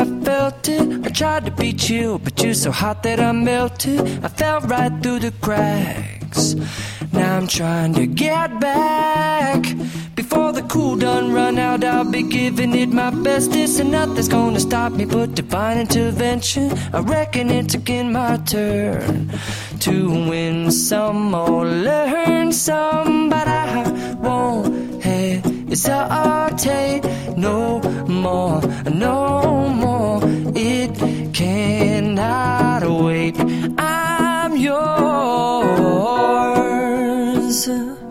felt it. I tried to be chill, but you're so hot that I melted. I fell right through the cracks. Now I'm trying to get back. Before the cool done run out, I'll be giving it my bestest. And nothing's gonna stop me but divine intervention. I reckon it's again my turn to win some or learn some. But I won't hesitate no more, no more. It cannot wait. I'm yours.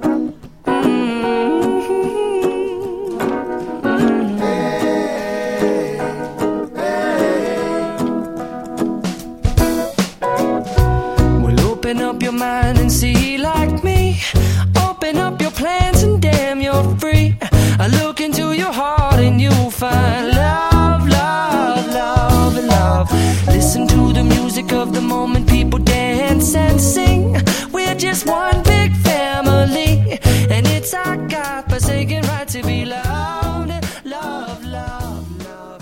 Open up your mind and see like me. Open up your plans and damn, you're free. I look into your heart and you'll find love, love, love, love. Listen to the music of the moment, people dance and sing. We're just one big family, and it's our God-forsaken right to be loved. Love, love, love,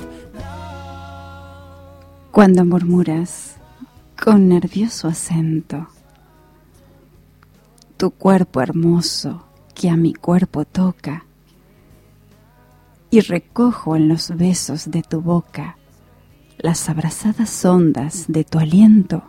love. Cuando murmuras con nervioso acento, tu cuerpo hermoso que a mi cuerpo toca, y recojo en los besos de tu boca las abrazadas ondas de tu aliento.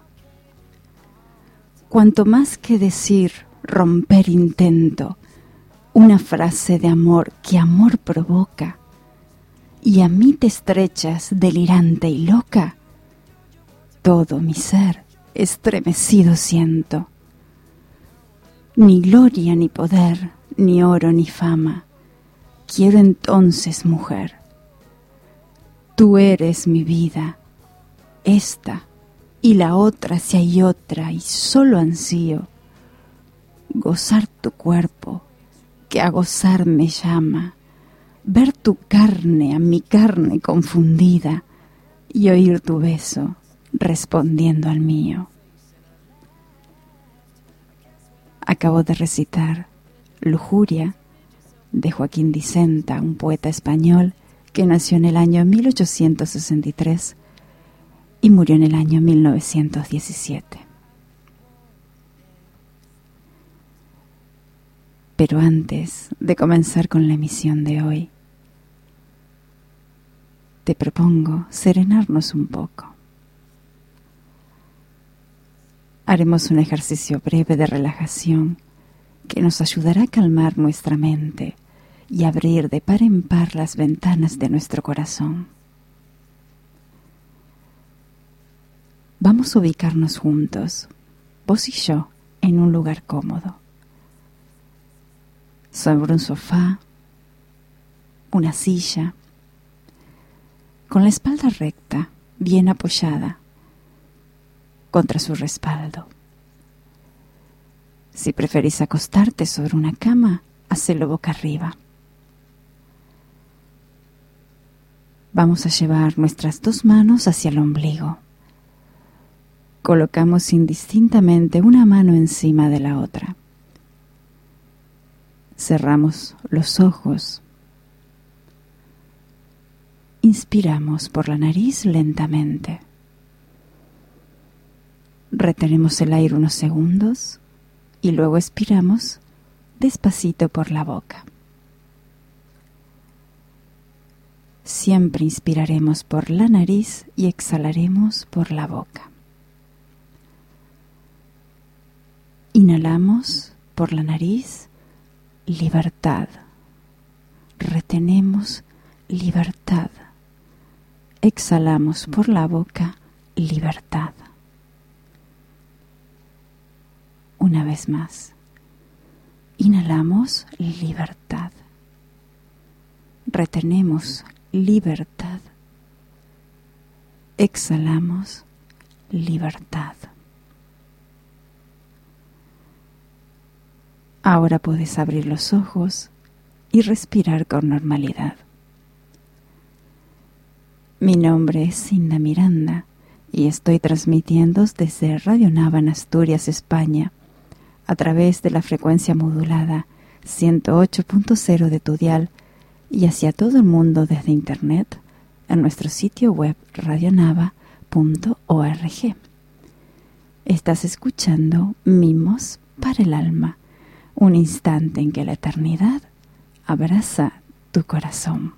Cuanto más que decir, romper intento, una frase de amor que amor provoca, y a mí te estrechas delirante y loca, todo mi ser estremecido siento. Ni gloria ni poder, ni oro ni fama, quiero entonces, mujer. Tú eres mi vida, esta y la otra si hay otra, y solo ansío gozar tu cuerpo, que a gozar me llama, ver tu carne a mi carne confundida, y oír tu beso respondiendo al mío. Acabo de recitar Lujuria de Joaquín Dicenta, un poeta español que nació en el año 1863 y murió en el año 1917. Pero antes de comenzar con la emisión de hoy, te propongo serenarnos un poco. Haremos un ejercicio breve de relajación que nos ayudará a calmar nuestra mente y abrir de par en par las ventanas de nuestro corazón. Vamos a ubicarnos juntos, vos y yo, en un lugar cómodo. Sobre un sofá, una silla, con la espalda recta, bien apoyada contra su respaldo. Si preferís acostarte sobre una cama, hacelo boca arriba. Vamos a llevar nuestras dos manos hacia el ombligo. Colocamos indistintamente una mano encima de la otra. Cerramos los ojos. Inspiramos por la nariz lentamente. Retenemos el aire unos segundos y luego expiramos despacito por la boca. Siempre inspiraremos por la nariz y exhalaremos por la boca. Inhalamos por la nariz, libertad. Retenemos, libertad. Exhalamos por la boca, libertad. Una vez más. Inhalamos, libertad. Retenemos, libertad. Exhalamos, libertad. Ahora puedes abrir los ojos y respirar con normalidad. Mi nombre es Cinda Miranda y estoy transmitiendo desde Radio Nava en Asturias, España, a través de la frecuencia modulada 108.0 de tu dial y hacia todo el mundo desde internet en nuestro sitio web radionava.org. Estás escuchando Mimos para el alma, un instante en que la eternidad abraza tu corazón.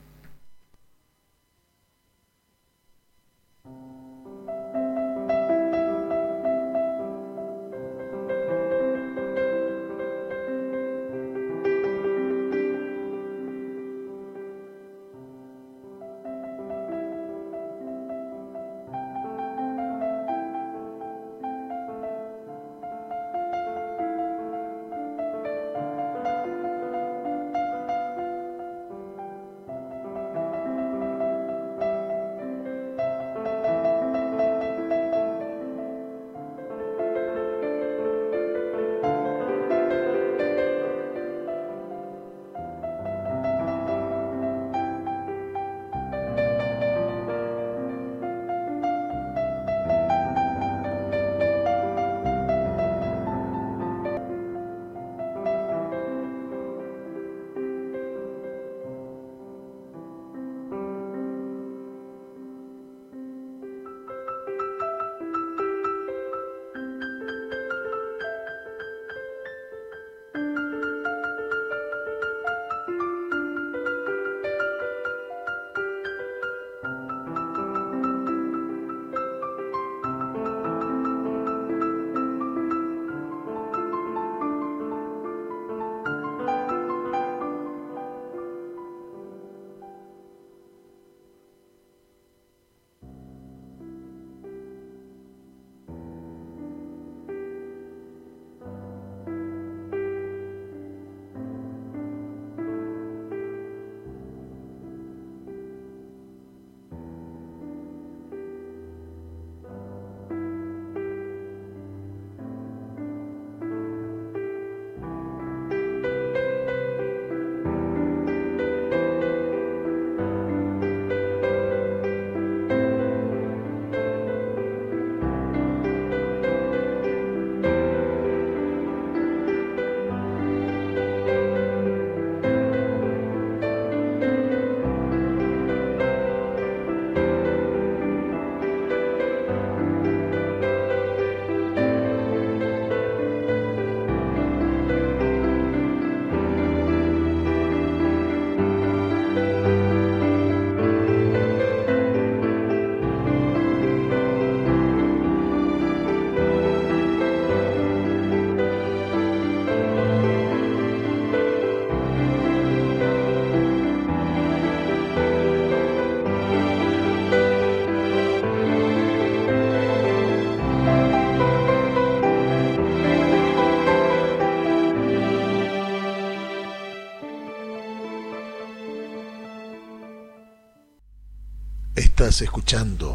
Estás escuchando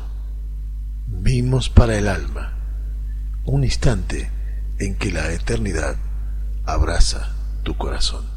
Mimos para el alma, un instante en que la eternidad abraza tu corazón.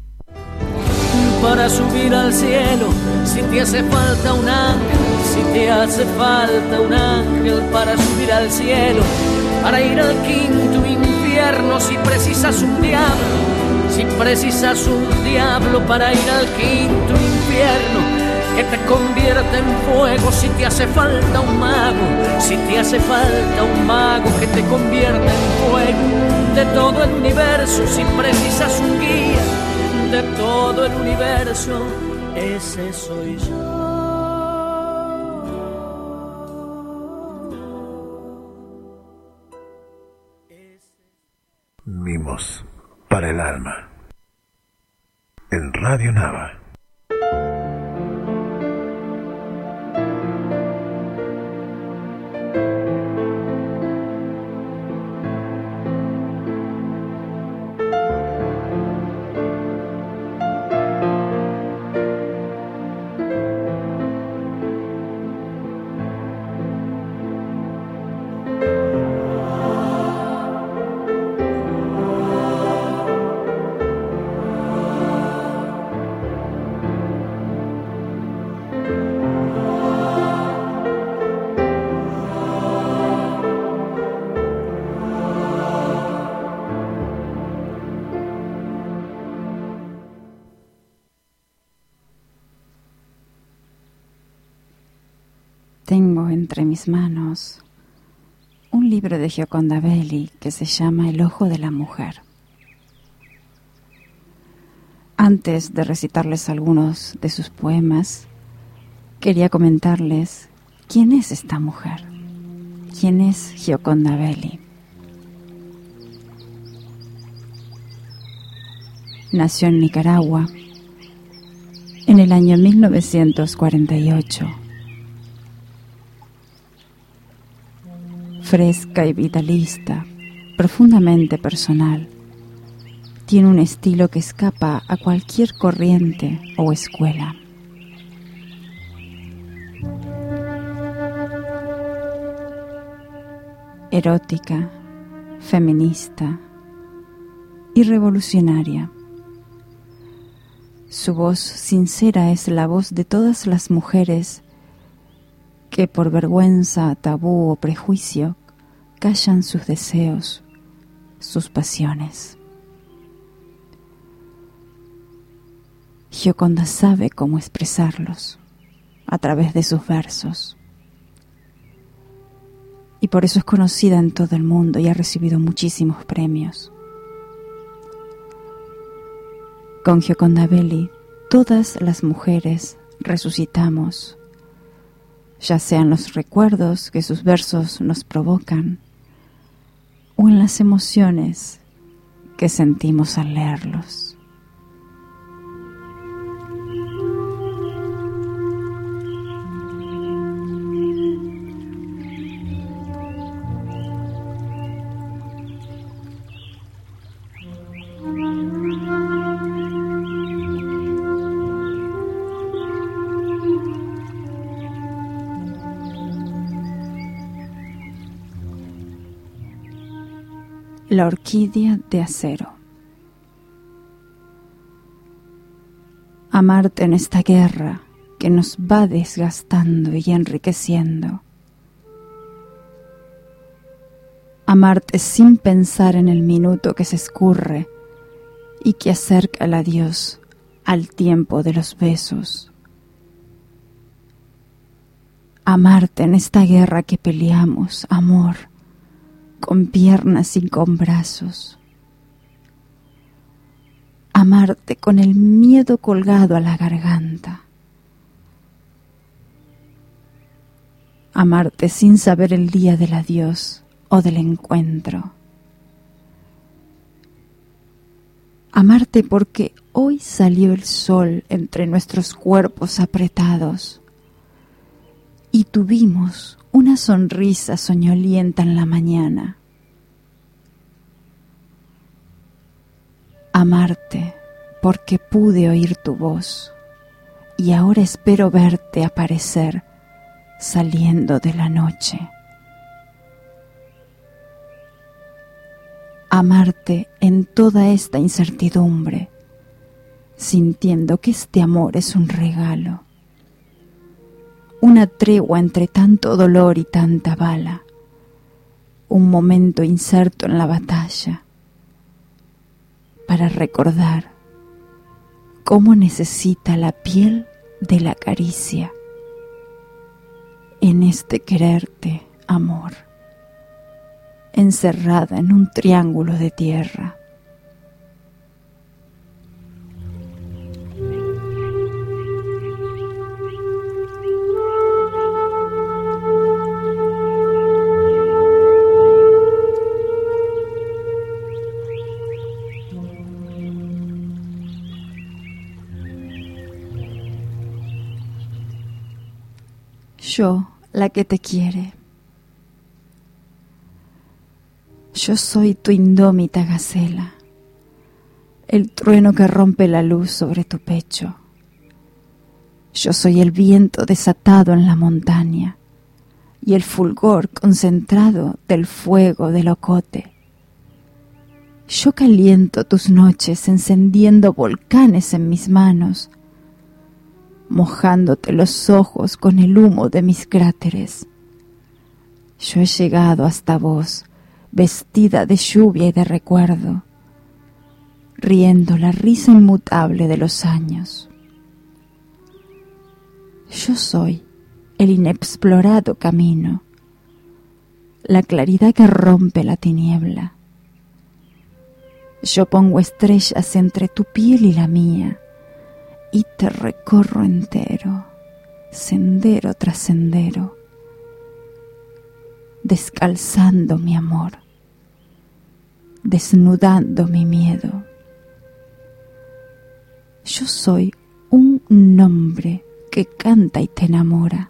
Para subir al cielo, si te hace falta un ángel, si te hace falta un ángel para subir al cielo, para ir al quinto infierno, si precisas un diablo, si precisas un diablo para ir al quinto infierno, que te convierte en fuego, si te hace falta un mago, si te hace falta un mago que te convierta en fuego, de todo el universo, si precisas un guía, de todo el universo, ese soy yo. Mimos para el alma, en Radio Nava. Tengo entre mis manos un libro de Gioconda Belli que se llama El ojo de la mujer. Antes de recitarles algunos de sus poemas, quería comentarles quién es esta mujer, quién es Gioconda Belli. Nació en Nicaragua en el año 1948. Fresca y vitalista, profundamente personal, tiene un estilo que escapa a cualquier corriente o escuela. Erótica, feminista y revolucionaria. Su voz sincera es la voz de todas las mujeres que por vergüenza, tabú o prejuicio callan sus deseos, sus pasiones. Gioconda sabe cómo expresarlos a través de sus versos. Y por eso es conocida en todo el mundo y ha recibido muchísimos premios. Con Gioconda Belli, todas las mujeres resucitamos, ya sean los recuerdos que sus versos nos provocan o en las emociones que sentimos al leerlos. La orquídea de acero. Amarte en esta guerra que nos va desgastando y enriqueciendo. Amarte sin pensar en el minuto que se escurre y que acerca al adiós al tiempo de los besos. Amarte en esta guerra que peleamos, amor, con piernas y con brazos. Amarte con el miedo colgado a la garganta. Amarte sin saber el día del adiós o del encuentro. Amarte porque hoy salió el sol entre nuestros cuerpos apretados y tuvimos una sonrisa soñolienta en la mañana. Amarte porque pude oír tu voz y ahora espero verte aparecer saliendo de la noche. Amarte en toda esta incertidumbre, sintiendo que este amor es un regalo. Una tregua entre tanto dolor y tanta bala, un momento inserto en la batalla, para recordar cómo necesita la piel de la caricia en este quererte, amor, encerrada en un triángulo de tierra. Yo, la que te quiere. Yo soy tu indómita gacela, el trueno que rompe la luz sobre tu pecho. Yo soy el viento desatado en la montaña y el fulgor concentrado del fuego del ocote. Yo caliento tus noches encendiendo volcanes en mis manos, mojándote los ojos con el humo de mis cráteres. Yo he llegado hasta vos, vestida de lluvia y de recuerdo, riendo la risa inmutable de los años. Yo soy el inexplorado camino, la claridad que rompe la tiniebla. Yo pongo estrellas entre tu piel y la mía, y te recorro entero, sendero tras sendero, descalzando mi amor, desnudando mi miedo. Yo soy un nombre que canta y te enamora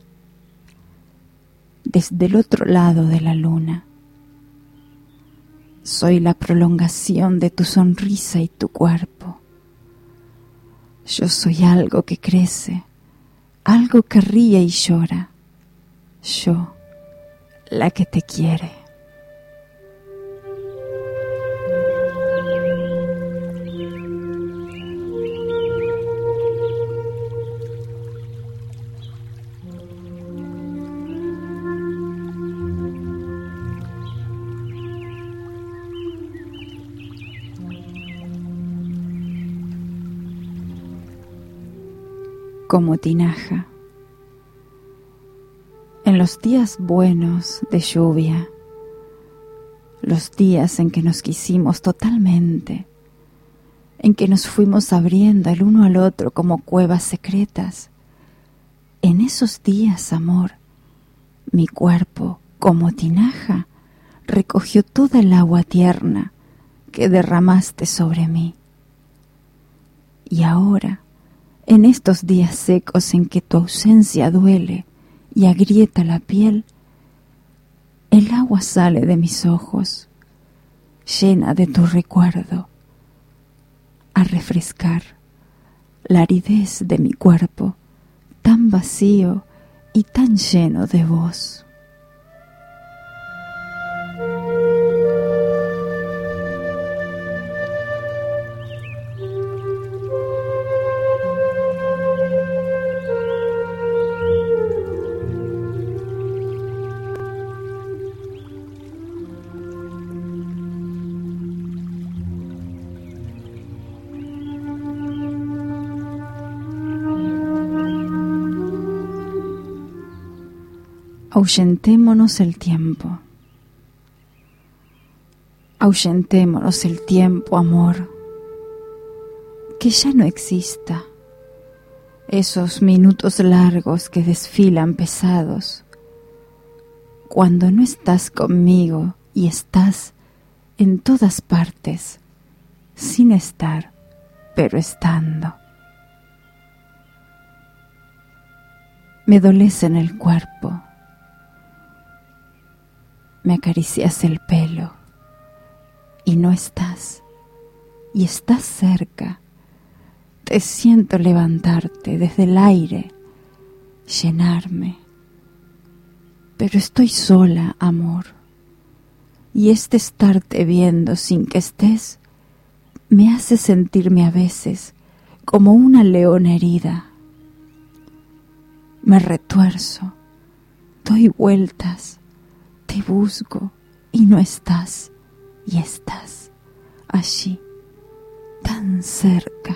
desde el otro lado de la luna. Soy la prolongación de tu sonrisa y tu cuerpo. Yo soy algo que crece, algo que ríe y llora. Yo, la que te quiere. Como tinaja. En los días buenos de lluvia, los días en que nos quisimos totalmente, en que nos fuimos abriendo el uno al otro como cuevas secretas, en esos días, amor, mi cuerpo, como tinaja, recogió toda el agua tierna que derramaste sobre mí. Y ahora, en estos días secos en que tu ausencia duele y agrieta la piel, el agua sale de mis ojos, llena de tu recuerdo, a refrescar la aridez de mi cuerpo, tan vacío y tan lleno de vos. Ahuyentémonos el tiempo. Ahuyentémonos el tiempo, amor. Que ya no exista. Esos minutos largos que desfilan pesados. Cuando no estás conmigo y estás en todas partes, sin estar, pero estando. Me dolece en el cuerpo. Me acaricias el pelo y no estás, y estás cerca. Te siento levantarte desde el aire, llenarme. Pero estoy sola, amor, y este estarte viendo sin que estés me hace sentirme a veces como una leona herida. Me retuerzo, doy vueltas, te busco y no estás, y estás allí, tan cerca.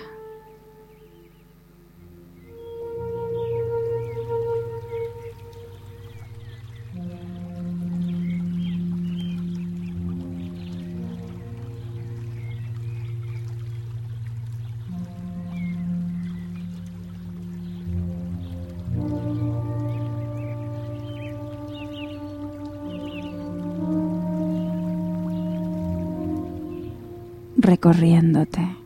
Recorriéndote.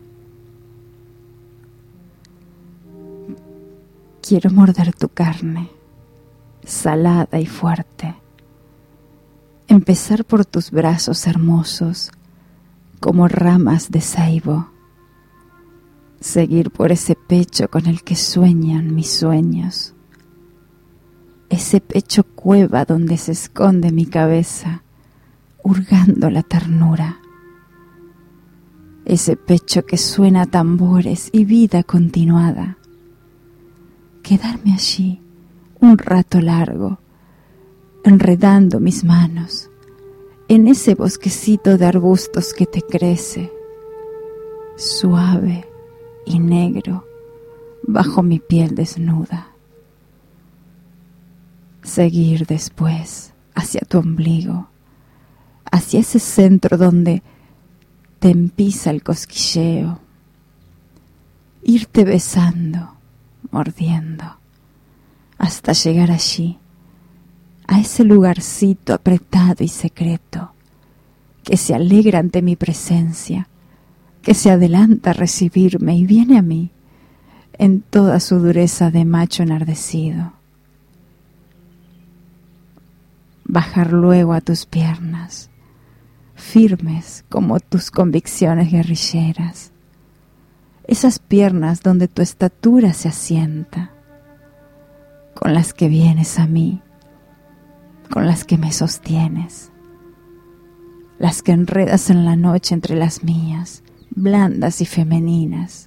Quiero morder tu carne, salada y fuerte. Empezar por tus brazos hermosos, como ramas de ceibo. Seguir por ese pecho con el que sueñan mis sueños. Ese pecho cueva donde se esconde mi cabeza, hurgando la ternura. Ese pecho que suena a tambores y vida continuada. Quedarme allí un rato largo, enredando mis manos en ese bosquecito de arbustos que te crece, suave y negro, bajo mi piel desnuda. Seguir después hacia tu ombligo, hacia ese centro donde te empieza el cosquilleo. Irte besando, mordiendo, hasta llegar allí, a ese lugarcito apretado y secreto, que se alegra ante mi presencia, que se adelanta a recibirme y viene a mí en toda su dureza de macho enardecido. Bajar luego a tus piernas, firmes como tus convicciones guerrilleras, esas piernas donde tu estatura se asienta, con las que vienes a mí, con las que me sostienes, las que enredas en la noche entre las mías, blandas y femeninas.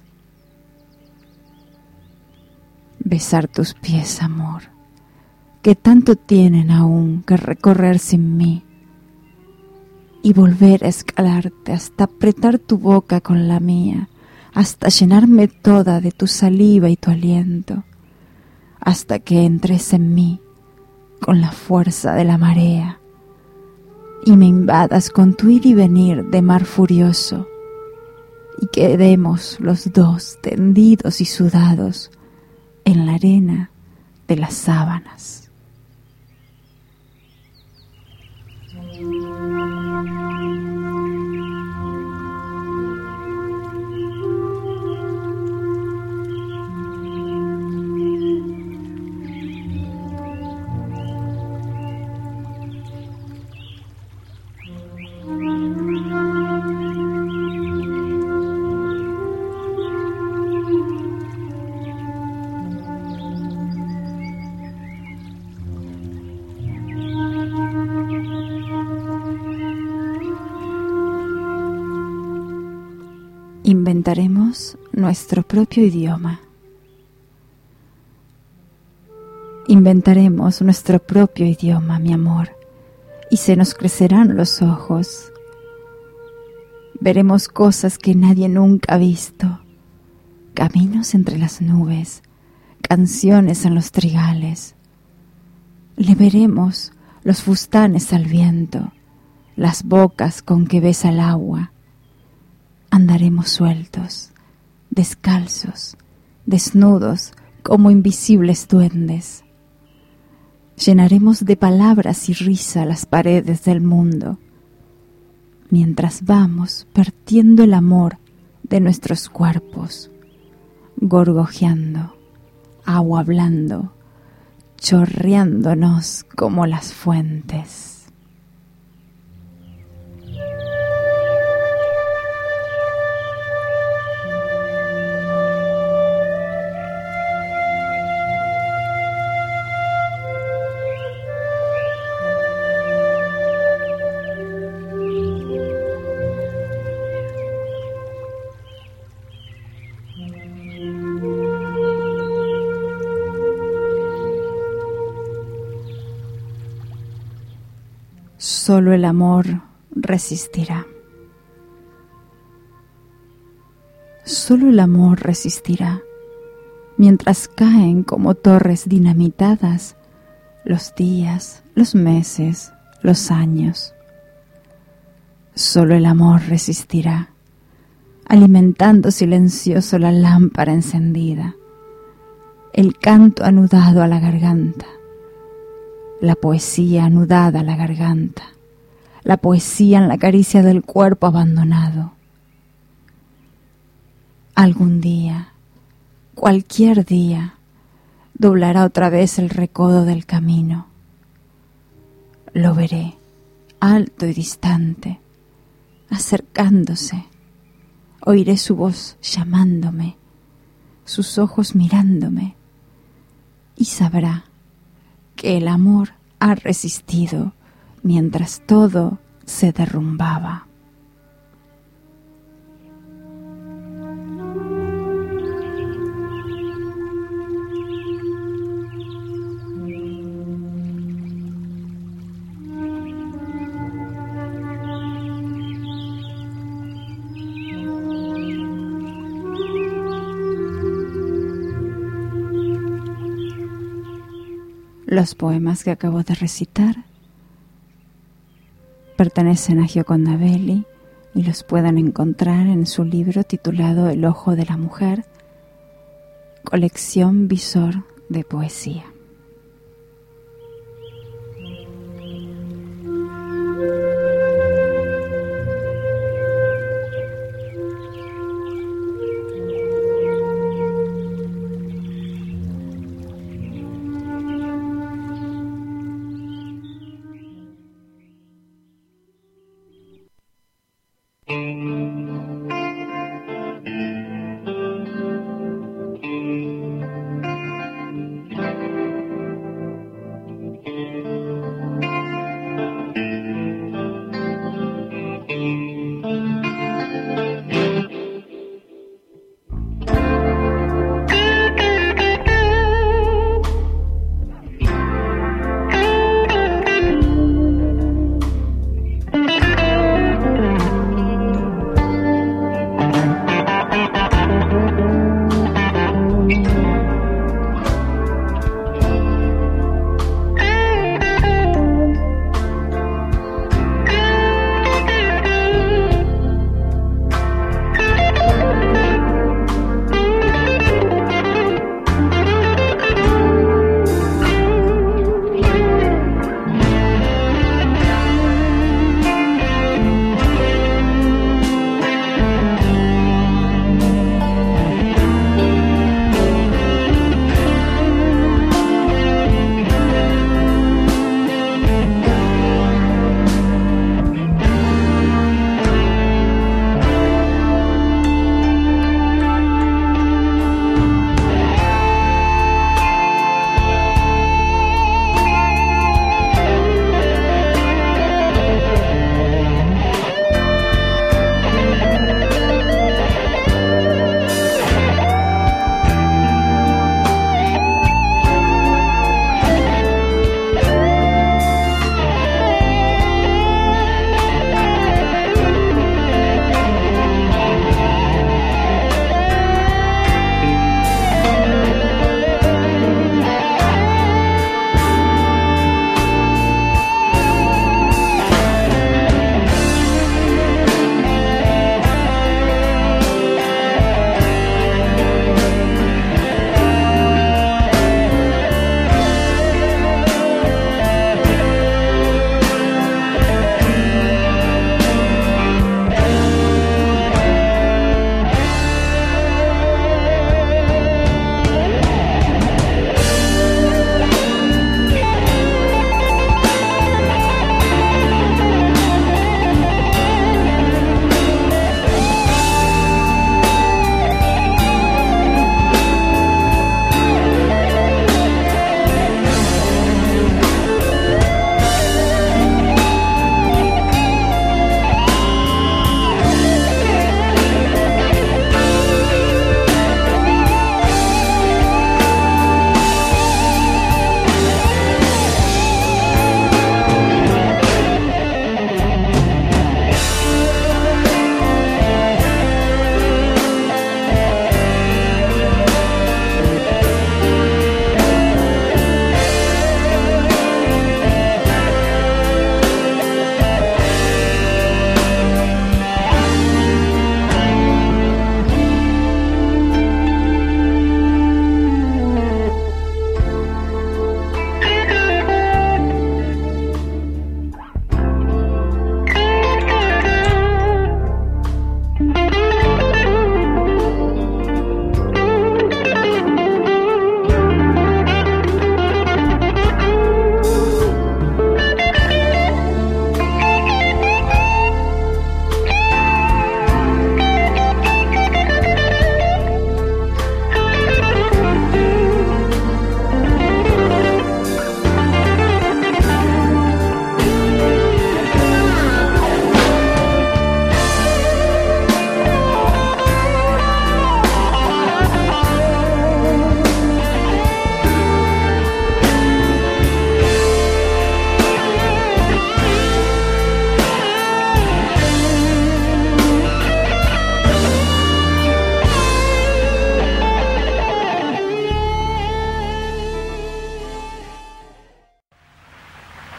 Besar tus pies, amor, que tanto tienen aún que recorrer sin mí, y volver a escalarte hasta apretar tu boca con la mía, hasta llenarme toda de tu saliva y tu aliento, hasta que entres en mí con la fuerza de la marea y me invadas con tu ir y venir de mar furioso, y quedemos los dos tendidos y sudados en la arena de las sábanas. Inventaremos nuestro propio idioma. Inventaremos nuestro propio idioma, mi amor, y se nos crecerán los ojos. Veremos cosas que nadie nunca ha visto, caminos entre las nubes, canciones en los trigales. Le veremos los fustanes al viento, las bocas con que besa el agua. Andaremos sueltos, descalzos, desnudos como invisibles duendes. Llenaremos de palabras y risa las paredes del mundo, mientras vamos vertiendo el amor de nuestros cuerpos, gorgojeando, agua hablando, chorreándonos como las fuentes. Solo el amor resistirá. Solo el amor resistirá, mientras caen como torres dinamitadas los días, los meses, los años. Solo el amor resistirá, alimentando silencioso la lámpara encendida, el canto anudado a la garganta, la poesía anudada a la garganta, la poesía en la caricia del cuerpo abandonado. Algún día, cualquier día, doblará otra vez el recodo del camino. Lo veré, alto y distante, acercándose. Oiré su voz llamándome, sus ojos mirándome, y sabrá que el amor ha resistido mientras todo se derrumbaba. Los poemas que acabo de recitar pertenecen a Gioconda Belli y los pueden encontrar en su libro titulado El ojo de la mujer, colección Visor de poesía.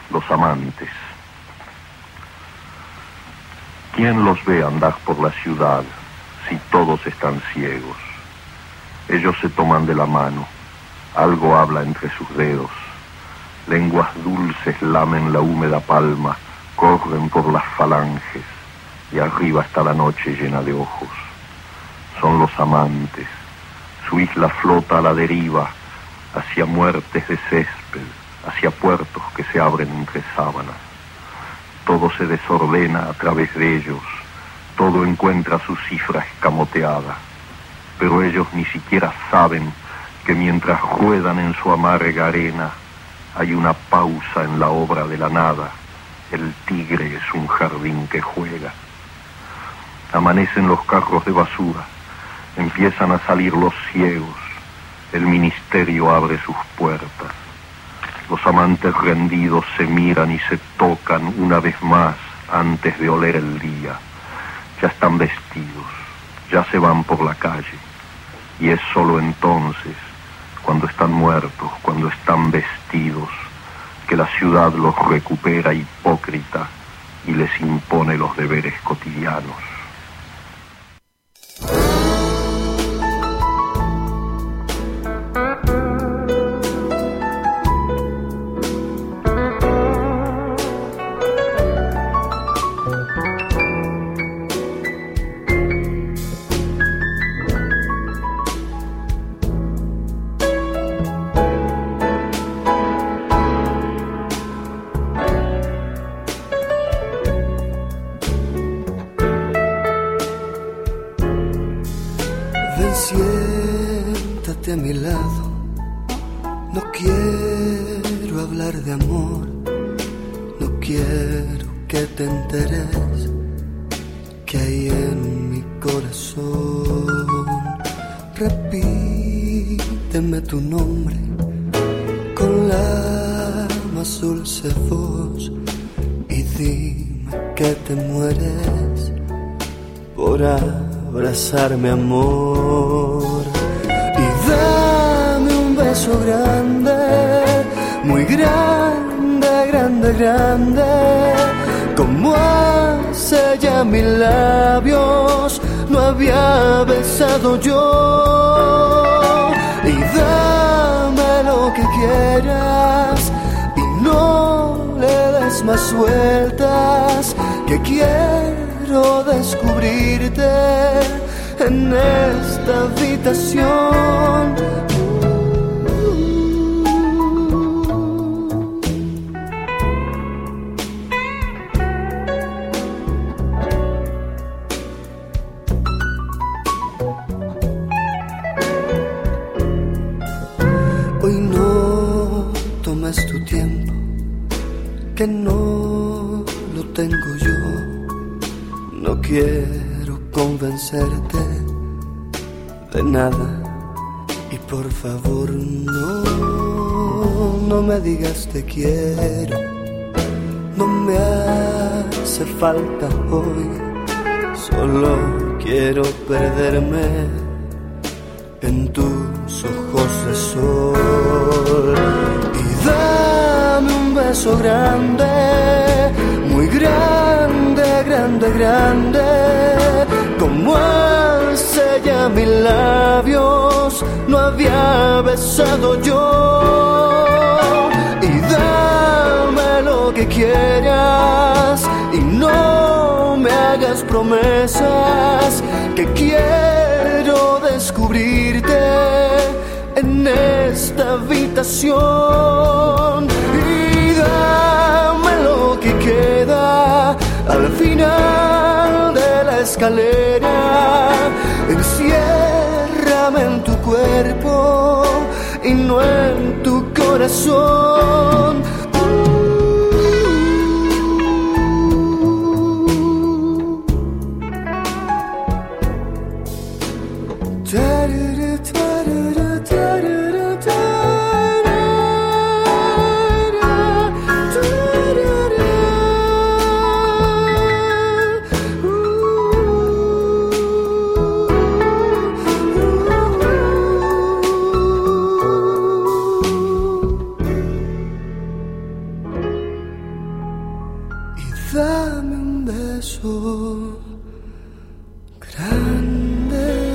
Los amantes. ¿Quién los ve andar por la ciudad si todos están ciegos? Ellos se toman de la mano, algo habla entre sus dedos, lenguas dulces lamen la húmeda palma, corren por las falanges, y arriba está la noche llena de ojos. Son los amantes, su isla flota a la deriva, hacia muertes de césped, hacia puertos que se abren entre sábanas. Todo se desordena a través de ellos, todo encuentra su cifra escamoteada, pero ellos ni siquiera saben que mientras ruedan en su amarga arena, hay una pausa en la obra de la nada. El tigre es un jardín que juega. Amanecen los carros de basura, empiezan a salir los ciegos, el ministerio abre sus puertas. Los amantes rendidos se miran y se tocan una vez más antes de oler el día. Ya están vestidos, ya se van por la calle. Y es solo entonces, cuando están muertos, cuando están vestidos, que la ciudad los recupera hipócrita y les impone los deberes cotidianos. Siéntate a mi lado, no quiero hablar de amor, no quiero que te enteres que hay en mi corazón. Repíteme tu nombre con la más dulce voz y dime que te mueres por abrazarme, amor, y dame un beso grande, muy grande, grande, grande, como hace ya mis labios no había besado yo, y dame lo que quieras y no le des más vueltas, que quiero descubrirte en esta habitación. Hoy no tomes tu tiempo, que no lo tengo yo. No quiero convencerte de nada y por favor no me digas te quiero. No me hace falta hoy, solo quiero perderme en tus ojos de sol. Y dame un beso grande, muy grande, grande, grande, como hace ya mis labios no había besado yo. Y dame lo que quieras y no me hagas promesas, que quiero descubrirte en esta habitación. Y dame lo que queda al final de la escalera, enciérrame en tu cuerpo y no en tu corazón. dame un beso grande.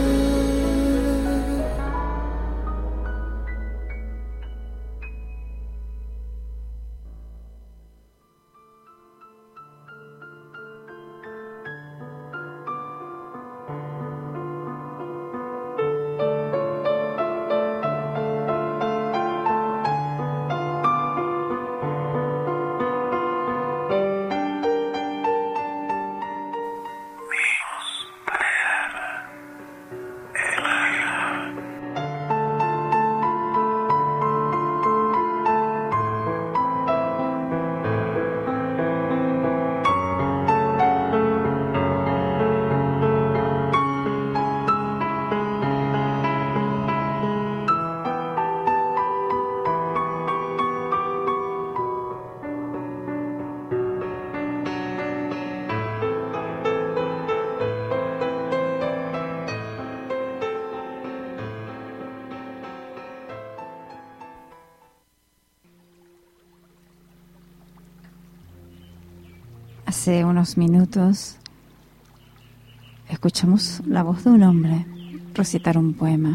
Hace unos minutos escuchamos la voz de un hombre recitar un poema.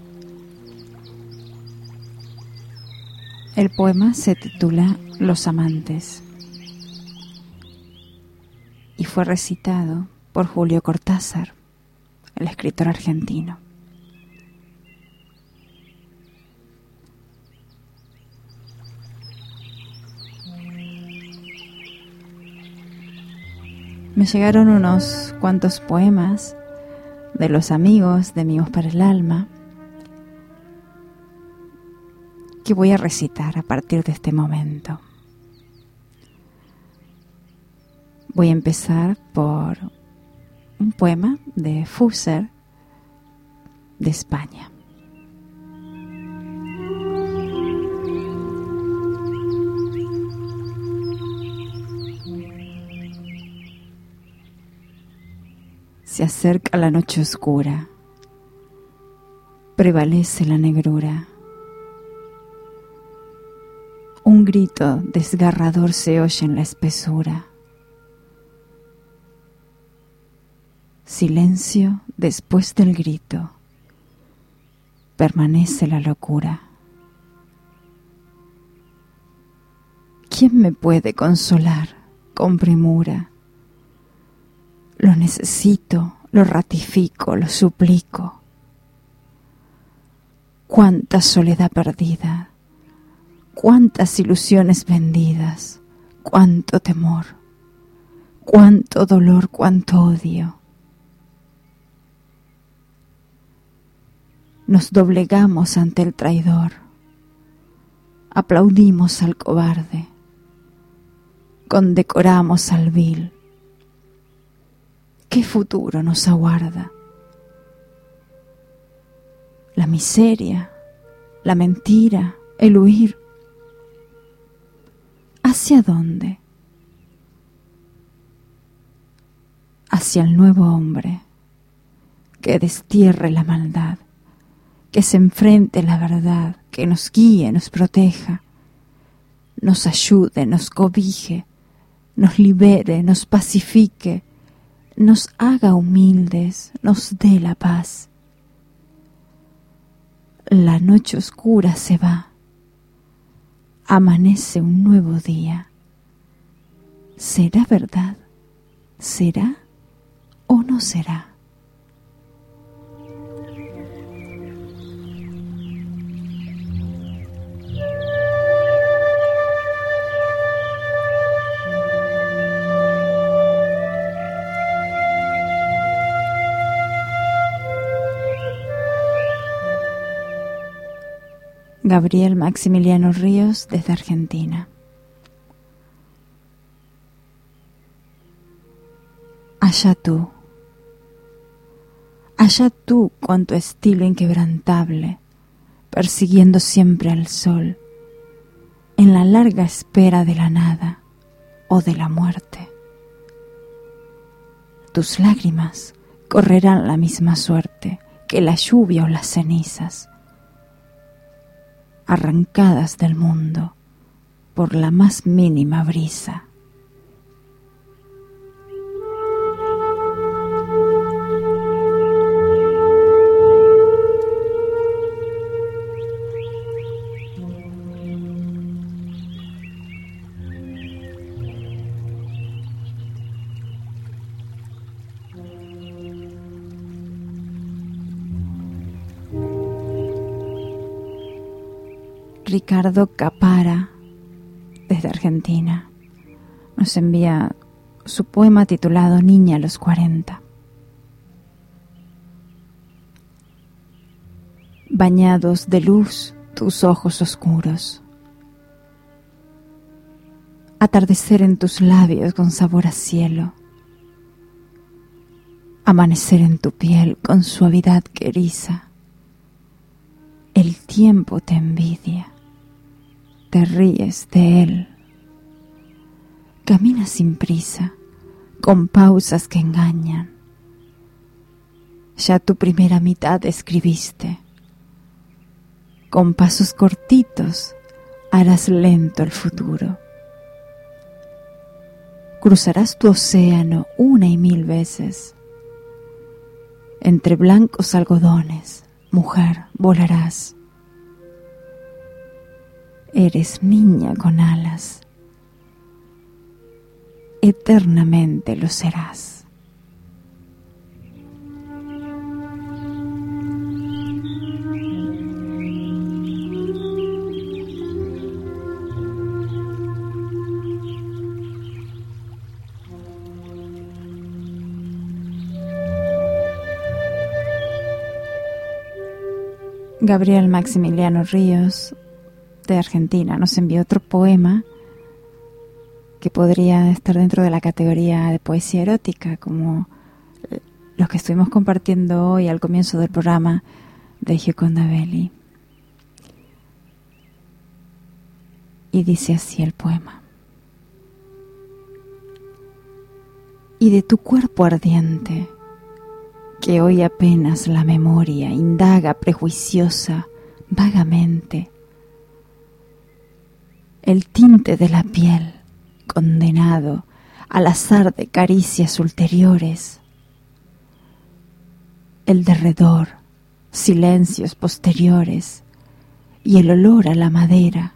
El poema se titula Los amantes y fue recitado por Julio Cortázar, el escritor argentino. Me llegaron unos cuantos poemas de los amigos de Mimos para el Alma que voy a recitar a partir de este momento. Voy a empezar por un poema de Fuser, de España. Se acerca la noche oscura, prevalece la negrura. Un grito desgarrador se oye en la espesura. Silencio después del grito, permanece la locura. ¿Quién me puede consolar con premura? Lo necesito, lo ratifico, lo suplico. Cuánta soledad perdida, cuántas ilusiones vendidas, cuánto temor, cuánto dolor, cuánto odio. Nos doblegamos ante el traidor, aplaudimos al cobarde, condecoramos al vil. ¿Qué futuro nos aguarda? La miseria, la mentira, el huir. ¿Hacia dónde? Hacia el nuevo hombre, que destierre la maldad, que se enfrente la verdad, que nos guíe, nos proteja, nos ayude, nos cobije, nos libere, nos pacifique, nos haga humildes, nos dé la paz. La noche oscura se va, amanece un nuevo día. ¿Será verdad? ¿Será o no será? Gabriel Maximiliano Ríos, desde Argentina. Allá tú con tu estilo inquebrantable, persiguiendo siempre al sol, en la larga espera de la nada o de la muerte. Tus lágrimas correrán la misma suerte que la lluvia o las cenizas, arrancadas del mundo por la más mínima brisa. Ricardo Capara, desde Argentina, nos envía su poema titulado Niña a los 40. Bañados de luz tus ojos oscuros, atardecer en tus labios con sabor a cielo, amanecer en tu piel con suavidad que eriza. El tiempo te envidia, te ríes de él. Caminas sin prisa, con pausas que engañan. Ya tu primera mitad escribiste. Con pasos cortitos harás lento el futuro. Cruzarás tu océano 1 y 1000 veces. Entre blancos algodones, mujer, volarás. Eres niña con alas. Eternamente lo serás. Gabriel Maximiliano Ríos, de Argentina, nos envió otro poema que podría estar dentro de la categoría de poesía erótica, como los que estuvimos compartiendo hoy al comienzo del programa de Gioconda Belli. Y dice así el poema. Y de tu cuerpo ardiente, que hoy apenas la memoria indaga prejuiciosa, vagamente, el tinte de la piel, condenado al azar de caricias ulteriores, el derredor, silencios posteriores y el olor a la madera,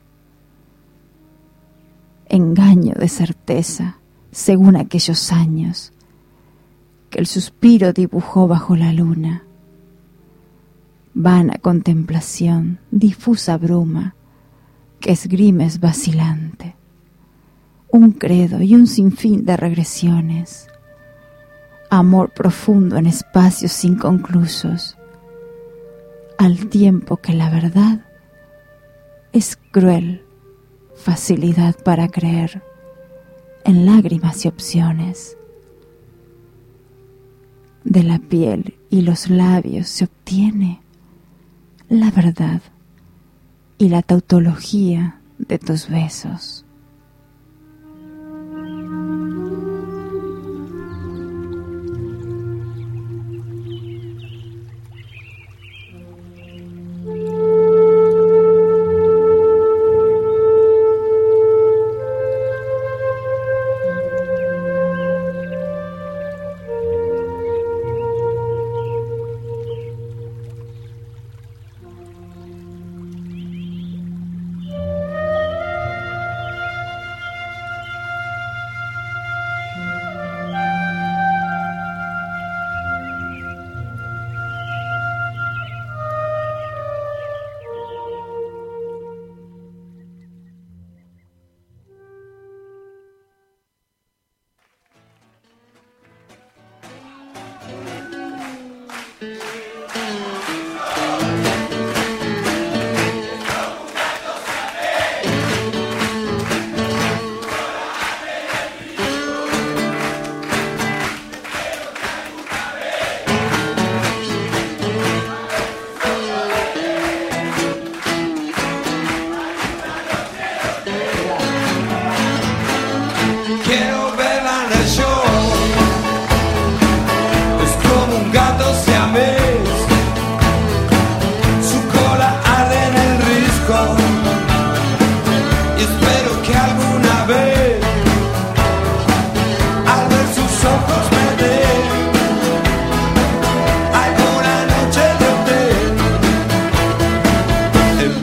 engaño de certeza según aquellos años que el suspiro dibujó bajo la luna, vana contemplación, difusa bruma que esgrimes vacilante, un credo y un sinfín de regresiones, amor profundo en espacios inconclusos, al tiempo que la verdad es cruel facilidad para creer en lágrimas y opciones. De la piel y los labios se obtiene la verdad y la tautología de tus besos.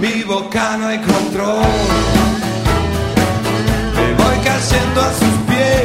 boca no hay control. Me voy cayendo a sus pies.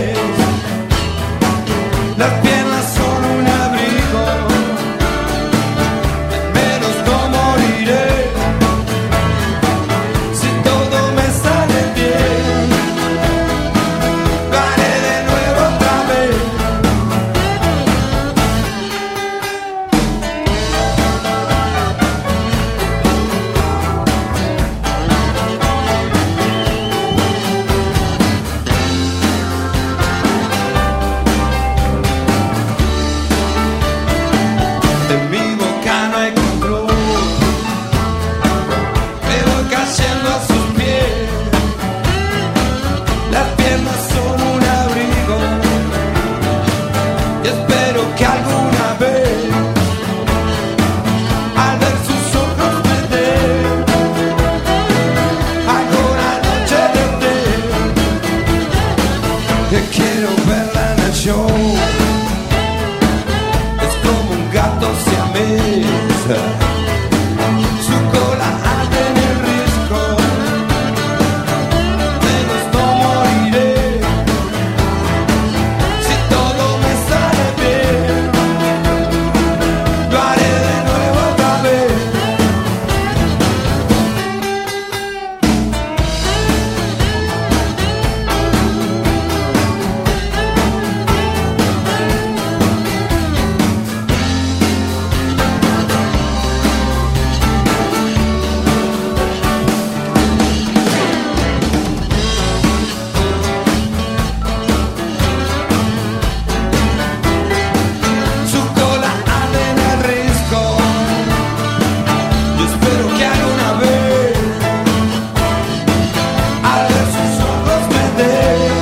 de mi boca no hay control. Me voy cayendo a sus pies. Las piernas son un abrigo. Y espero que alguna vez, al ver sus ojos me dé alguna noche de té. Que quiero verla en el show. Es como un gato siamés. Su cola arde en el risco. Menos no moriré si todo me sale bien. Lo haré de nuevo otra vez. Su cola arde en el risco. Yo espero que alguna vez, al ver sus ojos me dé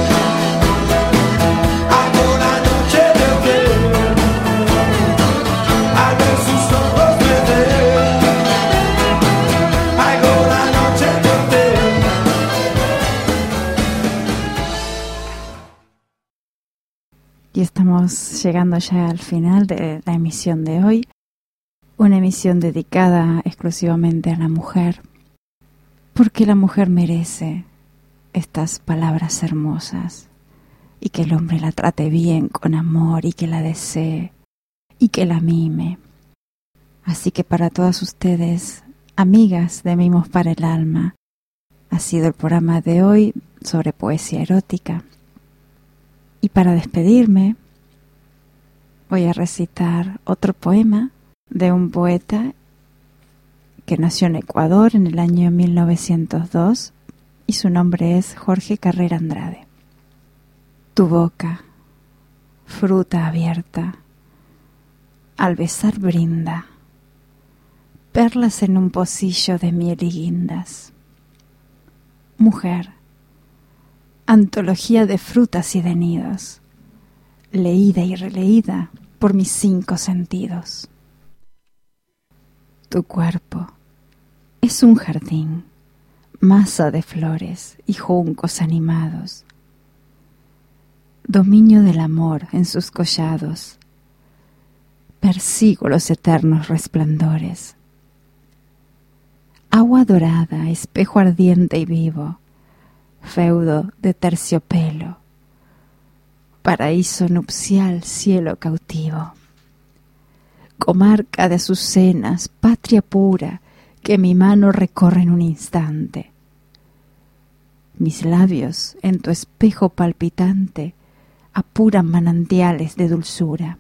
alguna noche de té. Al ver sus ojos me dé alguna noche de té. Y estamos llegando ya al final de la emisión de hoy. Una emisión dedicada exclusivamente a la mujer. Porque la mujer merece estas palabras hermosas. Y que el hombre la trate bien, con amor, y que la desee, y que la mime. Así que para todas ustedes, amigas de Mimos para el Alma, ha sido el programa de hoy sobre poesía erótica. Y para despedirme, voy a recitar otro poema de un poeta que nació en Ecuador en el año 1902 y su nombre es Jorge Carrera Andrade. Tu boca, fruta abierta, al besar brinda, perlas en un pocillo de miel y guindas. Mujer, antología de frutas y de nidos, leída y releída por mis 5 sentidos. Tu cuerpo es un jardín, masa de flores y juncos animados, dominio del amor en sus collados, persigo los eternos resplandores. Agua dorada, espejo ardiente y vivo, feudo de terciopelo, paraíso nupcial, cielo cautivo, comarca de azucenas, patria pura, que mi mano recorre en un instante. Mis labios en tu espejo palpitante apuran manantiales de dulzura.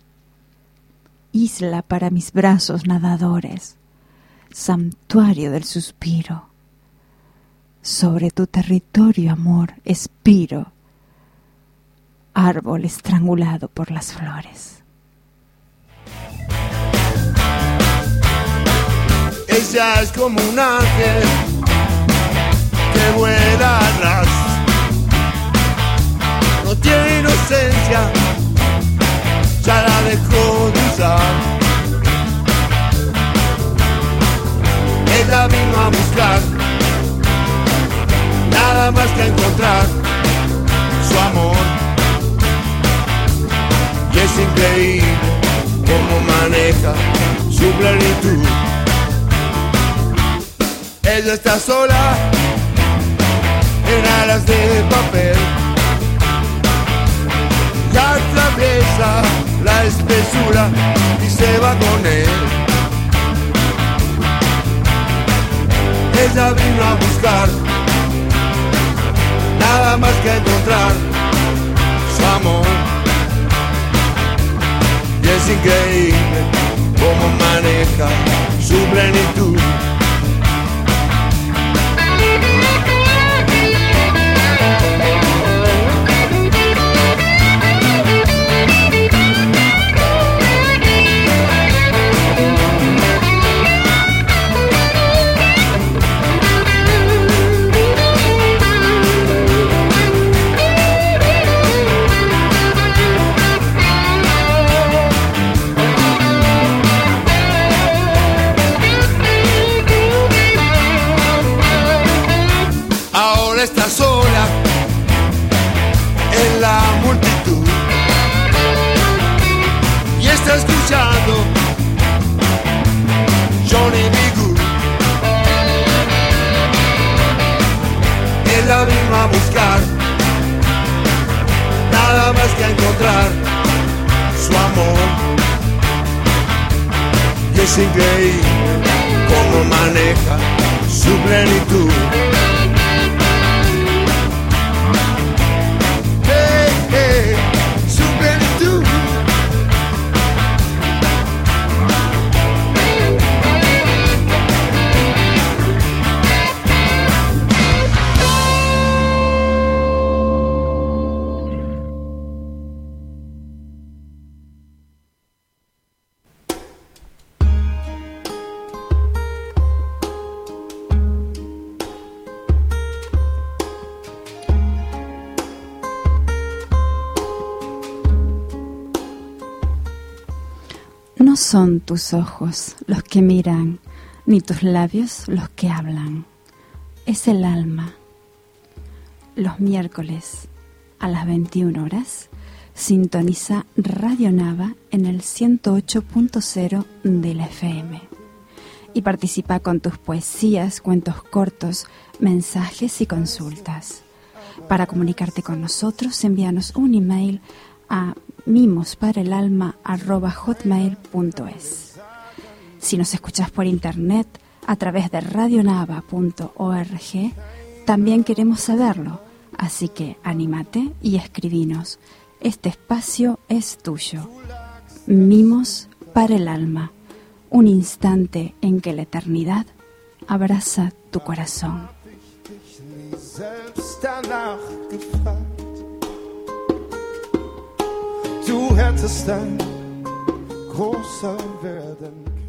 Isla para mis brazos nadadores, santuario del suspiro. Sobre tu territorio, amor, expiro, árbol estrangulado por las flores. Ella es como un ángel que vuela a ras. No tiene inocencia, ya la dejó de usar. Ella vino a buscar, nada más que encontrar su amor. Y es increíble cómo maneja su plenitud. Ella está sola en alas de papel, y atraviesa la espesura y se va con él. Ella vino a buscar, nada más que encontrar su amor. Y es increíble cómo maneja su plenitud. escuchando Johnny B. Good. Él la vino a buscar, nada más que a encontrar su amor. Y es increíble cómo maneja su plenitud. Hey, hey, su plenitud. No son tus ojos los que miran, ni tus labios los que hablan. Es el alma. Los miércoles a las 21 horas, sintoniza Radio Nava en el 108.0 de la FM. Y participa con tus poesías, cuentos cortos, mensajes y consultas. Para comunicarte con nosotros, envíanos un email a mimosparaelalma@hotmail.es. Si nos escuchas por internet a través de radionava.org, también queremos saberlo, así que anímate y escribinos. Este espacio es tuyo. Mimos para el alma, un instante en que la eternidad abraza tu corazón. Du hättest ein großer werden